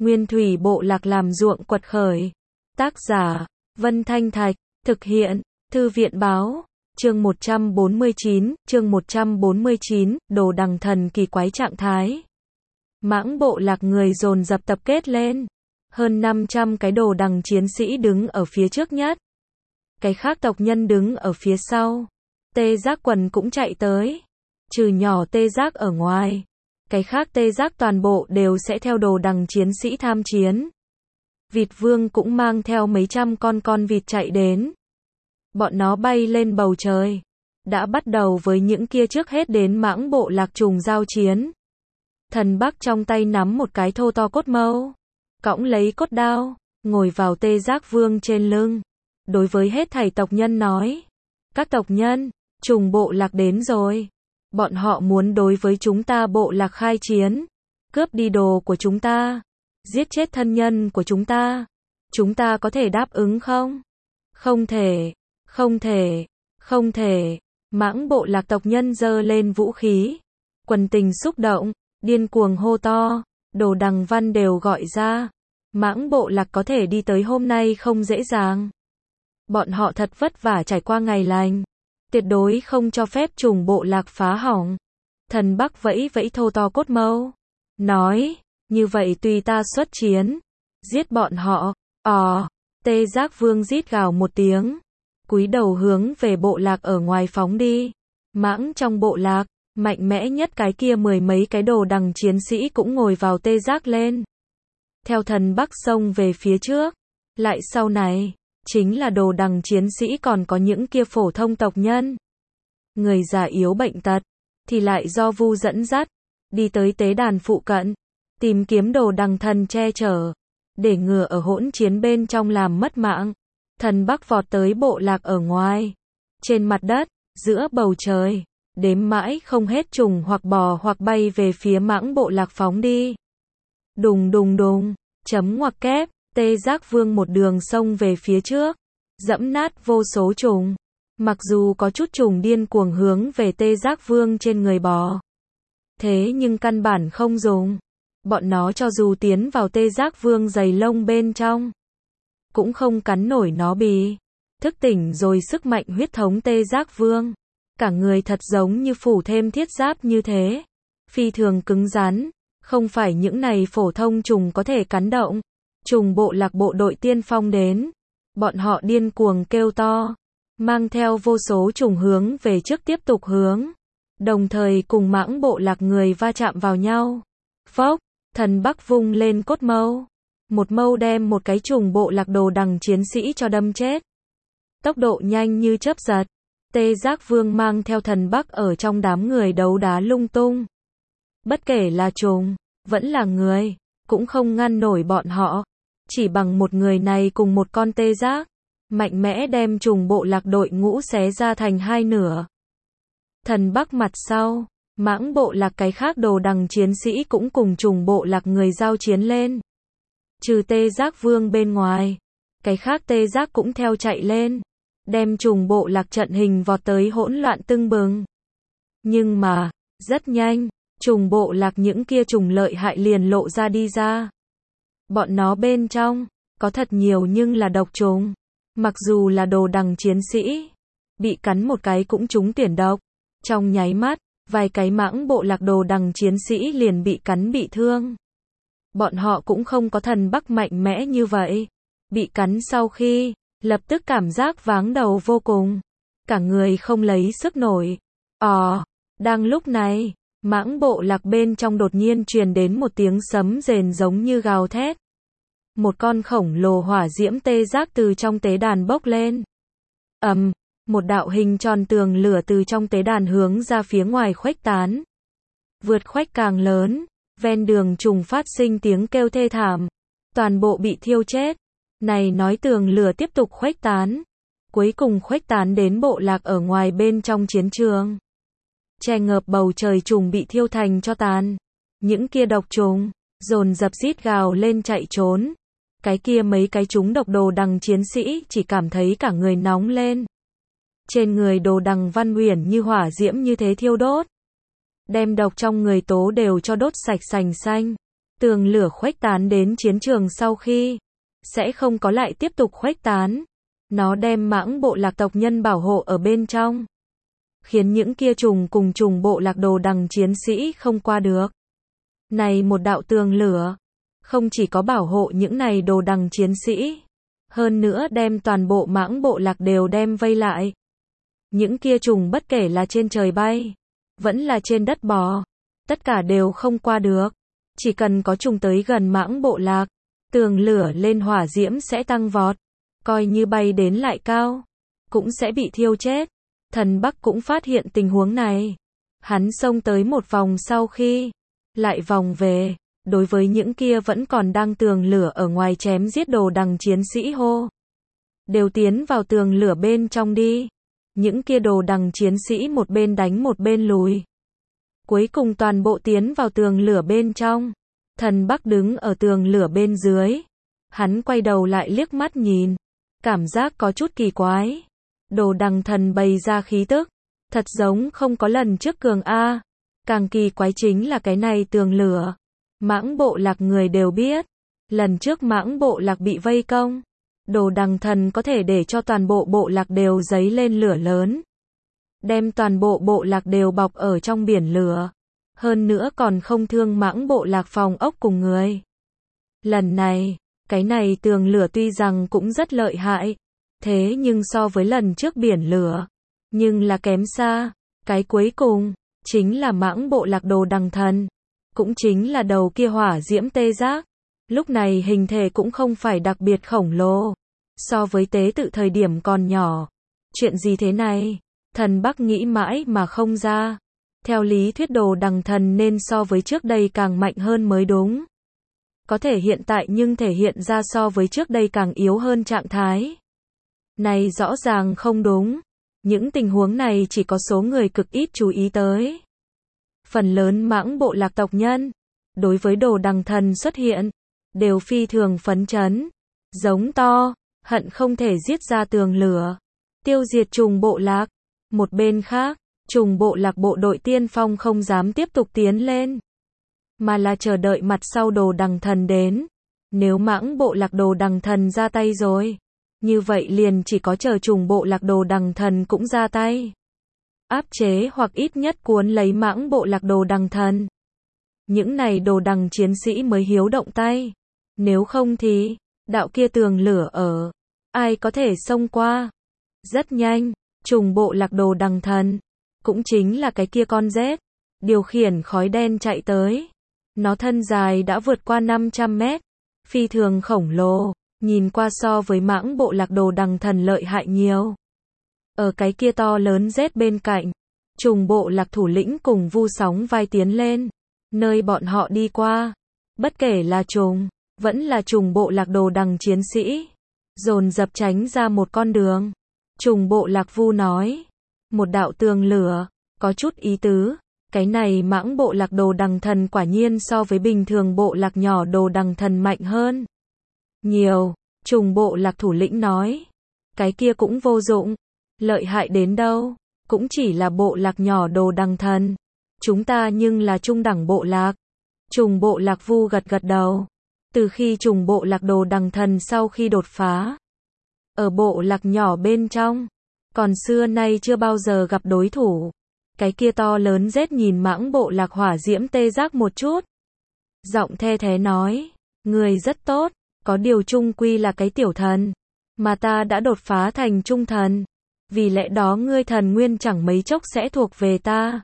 Nguyên thủy bộ lạc làm ruộng quật khởi. Tác giả, Vân Thanh Thạch, thực hiện, Thư viện báo, chương 149, đồ đằng thần kỳ quái trạng thái. Mãng bộ lạc người dồn dập tập kết lên. Hơn 500 cái đồ đằng chiến sĩ đứng ở phía trước nhất. Cái khác tộc nhân đứng ở phía sau. Tê giác quần cũng chạy tới. Trừ nhỏ tê giác ở ngoài. Cái khác tê giác toàn bộ đều sẽ theo đồ đằng chiến sĩ tham chiến. Vịt vương cũng mang theo mấy trăm con vịt chạy đến. Bọn nó bay lên bầu trời. Đã bắt đầu với những kia trước hết đến mãng bộ lạc trùng giao chiến. Thần Bắc trong tay nắm một cái thô to cốt mâu. Cõng lấy cốt đao, ngồi vào tê giác vương trên lưng. Đối với hết thảy tộc nhân nói. Các tộc nhân, trùng bộ lạc đến rồi. Bọn họ muốn đối với chúng ta bộ lạc khai chiến. Cướp đi đồ của chúng ta. Giết chết thân nhân của chúng ta. Chúng ta có thể đáp ứng không? Không thể, không thể, không thể. Mãng bộ lạc tộc nhân giơ lên vũ khí. Quần tình xúc động, điên cuồng hô to. Đồ đằng văn đều gọi ra. Mãng bộ lạc có thể đi tới hôm nay không dễ dàng. Bọn họ thật vất vả trải qua ngày lành. Tuyệt đối không cho phép trùng bộ lạc phá hỏng. Thần Bắc vẫy vẫy thô to cốt mâu. Nói, như vậy tùy ta xuất chiến. Giết bọn họ. Tê giác vương rít gào một tiếng. Cúi đầu hướng về bộ lạc ở ngoài phóng đi. Mãng trong bộ lạc, mạnh mẽ nhất cái kia mười mấy cái đồ đằng chiến sĩ cũng ngồi vào tê giác lên. Theo thần Bắc xông về phía trước. Lại sau này, chính là đồ đằng chiến sĩ còn có những kia phổ thông tộc nhân. Người già yếu bệnh tật, thì lại do Vu dẫn dắt, đi tới tế đàn phụ cận, tìm kiếm đồ đằng thần che chở, để ngừa ở hỗn chiến bên trong làm mất mạng. Thần Bắc vọt tới bộ lạc ở ngoài, trên mặt đất, giữa bầu trời, đếm mãi không hết trùng hoặc bò hoặc bay về phía mãng bộ lạc phóng đi. Đùng đùng đùng, chấm ngoặc kép, tê giác vương một đường xông về phía trước, dẫm nát vô số trùng. Mặc dù có chút trùng điên cuồng hướng về tê giác vương trên người bò. Thế nhưng căn bản không dùng. Bọn nó cho dù tiến vào tê giác vương dày lông bên trong, cũng không cắn nổi nó bì. Thức tỉnh rồi sức mạnh huyết thống tê giác vương. Cả người thật giống như phủ thêm thiết giáp như thế. Phi thường cứng rắn. Không phải những này phổ thông trùng có thể cắn động. Trùng bộ lạc bộ đội tiên phong đến. Bọn họ điên cuồng kêu to. Mang theo vô số trùng hướng về trước tiếp tục hướng. Đồng thời cùng mãng bộ lạc người va chạm vào nhau. Phốc, thần Bắc vung lên cốt mâu. Một mâu đem một cái trùng bộ lạc đồ đằng chiến sĩ cho đâm chết. Tốc độ nhanh như chớp giật. Tê giác vương mang theo thần Bắc ở trong đám người đấu đá lung tung. Bất kể là trùng, vẫn là người, cũng không ngăn nổi bọn họ. Chỉ bằng một người này cùng một con tê giác, mạnh mẽ đem trùng bộ lạc đội ngũ xé ra thành hai nửa. Thần Bắc mặt sau, mãng bộ lạc cái khác đồ đằng chiến sĩ cũng cùng trùng bộ lạc người giao chiến lên. Trừ tê giác vương bên ngoài, cái khác tê giác cũng theo chạy lên, đem trùng bộ lạc trận hình vọt tới hỗn loạn tưng bừng. Nhưng mà, rất nhanh, trùng bộ lạc những kia trùng lợi hại liền lộ ra đi ra. Bọn nó bên trong, có thật nhiều nhưng là độc trùng. Mặc dù là đồ đằng chiến sĩ, bị cắn một cái cũng trúng tuyển độc. Trong nháy mắt, vài cái mãng bộ lạc đồ đằng chiến sĩ liền bị cắn bị thương. Bọn họ cũng không có thần Bắc mạnh mẽ như vậy. Bị cắn sau khi, lập tức cảm giác váng đầu vô cùng. Cả người không lấy sức nổi. Đang lúc này, mãng bộ lạc bên trong đột nhiên truyền đến một tiếng sấm rền giống như gào thét. Một con khổng lồ hỏa diễm tê giác từ trong tế đàn bốc lên. Một đạo hình tròn tường lửa từ trong tế đàn hướng ra phía ngoài khuếch tán. Vượt khuếch càng lớn, ven đường trùng phát sinh tiếng kêu thê thảm. Toàn bộ bị thiêu chết. Này nói tường lửa tiếp tục khuếch tán. Cuối cùng khuếch tán đến bộ lạc ở ngoài bên trong chiến trường. Che ngợp bầu trời trùng bị thiêu thành cho tàn. Những kia độc trùng, dồn dập rít gào lên chạy trốn. Cái kia mấy cái chúng độc đồ đằng chiến sĩ chỉ cảm thấy cả người nóng lên. Trên người đồ đằng văn huyền như hỏa diễm như thế thiêu đốt. Đem độc trong người tố đều cho đốt sạch sành xanh. Tường lửa khuếch tán đến chiến trường sau khi, sẽ không có lại tiếp tục khuếch tán. Nó đem mãng bộ lạc tộc nhân bảo hộ ở bên trong, khiến những kia trùng cùng trùng bộ lạc đồ đằng chiến sĩ không qua được. Này một đạo tường lửa, không chỉ có bảo hộ những này đồ đằng chiến sĩ, hơn nữa đem toàn bộ mãng bộ lạc đều đem vây lại. Những kia trùng bất kể là trên trời bay, vẫn là trên đất bò, tất cả đều không qua được. Chỉ cần có trùng tới gần mãng bộ lạc, tường lửa lên hỏa diễm sẽ tăng vọt, coi như bay đến lại cao, cũng sẽ bị thiêu chết. Thần Bắc cũng phát hiện tình huống này. Hắn xông tới một vòng sau khi, lại vòng về, đối với những kia vẫn còn đang tường lửa ở ngoài chém giết đồ đằng chiến sĩ hô. Đều tiến vào tường lửa bên trong đi. Những kia đồ đằng chiến sĩ một bên đánh một bên lùi. Cuối cùng toàn bộ tiến vào tường lửa bên trong. Thần Bắc đứng ở tường lửa bên dưới. Hắn quay đầu lại liếc mắt nhìn. Cảm giác có chút kỳ quái. Đồ đằng thần bày ra khí tức. Thật giống không có lần trước cường A. Càng kỳ quái chính là cái này tường lửa. Mãng bộ lạc người đều biết. Lần trước mãng bộ lạc bị vây công. Đồ đằng thần có thể để cho toàn bộ bộ lạc đều giấy lên lửa lớn. Đem toàn bộ bộ lạc đều bọc ở trong biển lửa. Hơn nữa còn không thương mãng bộ lạc phòng ốc cùng người. Lần này, cái này tường lửa tuy rằng cũng rất lợi hại. Thế nhưng so với lần trước biển lửa, nhưng là kém xa. Cái cuối cùng, chính là mãng bộ lạc đồ đằng thần. Cũng chính là đầu kia hỏa diễm tê giác. Lúc này hình thể cũng không phải đặc biệt khổng lồ. So với tế tự thời điểm còn nhỏ. Chuyện gì thế này? Thần Bắc nghĩ mãi mà không ra. Theo lý thuyết đồ đằng thần nên so với trước đây càng mạnh hơn mới đúng. Có thể hiện tại nhưng thể hiện ra so với trước đây càng yếu hơn trạng thái. Này rõ ràng không đúng. Những tình huống này chỉ có số người cực ít chú ý tới. Phần lớn mãng bộ lạc tộc nhân, đối với đồ đằng thần xuất hiện, đều phi thường phấn chấn, giống to, hận không thể giết ra tường lửa, tiêu diệt trùng bộ lạc. Một bên khác, trùng bộ lạc bộ đội tiên phong không dám tiếp tục tiến lên, mà là chờ đợi mặt sau đồ đằng thần đến. Nếu mãng bộ lạc đồ đằng thần ra tay rồi, như vậy liền chỉ có chờ trùng bộ lạc đồ đằng thần cũng ra tay. Áp chế hoặc ít nhất cuốn lấy mãng bộ lạc đồ đằng thần. Những này đồ đằng chiến sĩ mới hiếu động tay. Nếu không thì, đạo kia tường lửa ở, ai có thể xông qua. Rất nhanh, trùng bộ lạc đồ đằng thần, cũng chính là cái kia con rết, điều khiển khói đen chạy tới. Nó thân dài đã vượt qua 500 mét, phi thường khổng lồ, nhìn qua so với mãng bộ lạc đồ đằng thần lợi hại nhiều. Ở cái kia to lớn rết bên cạnh, trùng bộ lạc thủ lĩnh cùng Vu sóng vai tiến lên, nơi bọn họ đi qua, bất kể là trùng, vẫn là trùng bộ lạc đồ đằng chiến sĩ, dồn dập tránh ra một con đường. Trùng bộ lạc Vu nói, một đạo tường lửa, có chút ý tứ, cái này mãng bộ lạc đồ đằng thần quả nhiên so với bình thường bộ lạc nhỏ đồ đằng thần mạnh hơn nhiều. Trùng bộ lạc thủ lĩnh nói, cái kia cũng vô dụng, lợi hại đến đâu, cũng chỉ là bộ lạc nhỏ đồ đằng thần, chúng ta nhưng là trung đẳng bộ lạc. Trùng bộ lạc Vu gật gật đầu. Từ khi trùng bộ lạc đồ đằng thần sau khi đột phá, ở bộ lạc nhỏ bên trong, còn xưa nay chưa bao giờ gặp đối thủ. Cái kia to lớn rết nhìn mãng bộ lạc hỏa diễm tê giác một chút, giọng the thế nói, người rất tốt, có điều chung quy là cái tiểu thần, mà ta đã đột phá thành trung thần, vì lẽ đó ngươi thần nguyên chẳng mấy chốc sẽ thuộc về ta.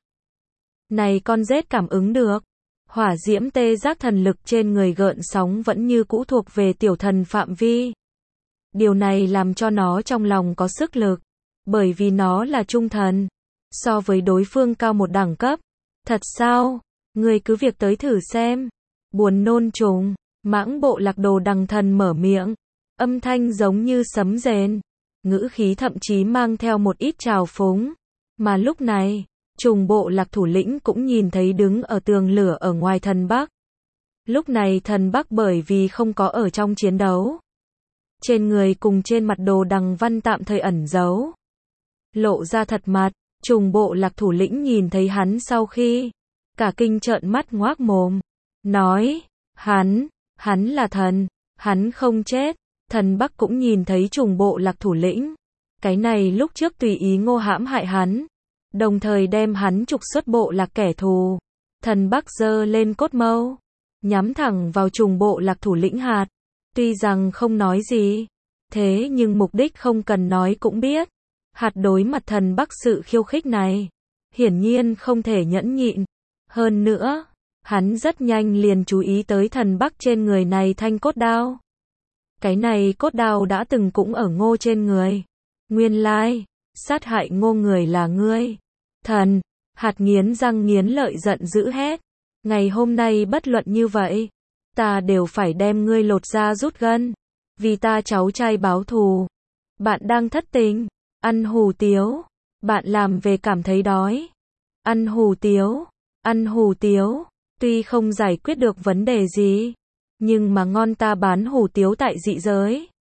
Này con rết cảm ứng được, hỏa diễm tê giác thần lực trên người gợn sóng vẫn như cũ thuộc về tiểu thần phạm vi. Điều này làm cho nó trong lòng có sức lực, bởi vì nó là trung thần, so với đối phương cao một đẳng cấp. Thật sao? Ngươi cứ việc tới thử xem. Buồn nôn trùng, mãng bộ lạc đồ đằng thần mở miệng, âm thanh giống như sấm rền, ngữ khí thậm chí mang theo một ít trào phúng. Mà lúc này, trùng bộ lạc thủ lĩnh cũng nhìn thấy đứng ở tường lửa ở ngoài thần Bắc. Lúc này thần Bắc bởi vì không có ở trong chiến đấu, trên người cùng trên mặt đồ đằng văn tạm thời ẩn giấu, lộ ra thật mặt. Trùng bộ lạc thủ lĩnh nhìn thấy hắn sau khi, cả kinh trợn mắt ngoác mồm, nói, Hắn là thần, hắn không chết. Thần Bắc cũng nhìn thấy trùng bộ lạc thủ lĩnh. Cái này lúc trước tùy ý Ngô hãm hại hắn, đồng thời đem hắn trục xuất bộ lạc kẻ thù. Thần Bắc giơ lên cốt mâu, nhắm thẳng vào trùng bộ lạc thủ lĩnh Hạt. Tuy rằng không nói gì, thế nhưng mục đích không cần nói cũng biết. Hạt đối mặt thần Bắc sự khiêu khích này, hiển nhiên không thể nhẫn nhịn. Hơn nữa, hắn rất nhanh liền chú ý tới thần Bắc trên người này thanh cốt đao. Cái này cốt đao đã từng cũng ở Ngô trên người. Nguyên lai, sát hại Ngô người là ngươi. Thần, Hạt nghiến răng nghiến lợi giận dữ hét. Ngày hôm nay bất luận như vậy, ta đều phải đem ngươi lột da rút gân. Vì ta cháu trai báo thù. Bạn đang thất tình, ăn hủ tiếu. Bạn làm về cảm thấy đói. Ăn hủ tiếu, ăn hủ tiếu. Tuy không giải quyết được vấn đề gì, nhưng mà ngon, ta bán hủ tiếu tại dị giới.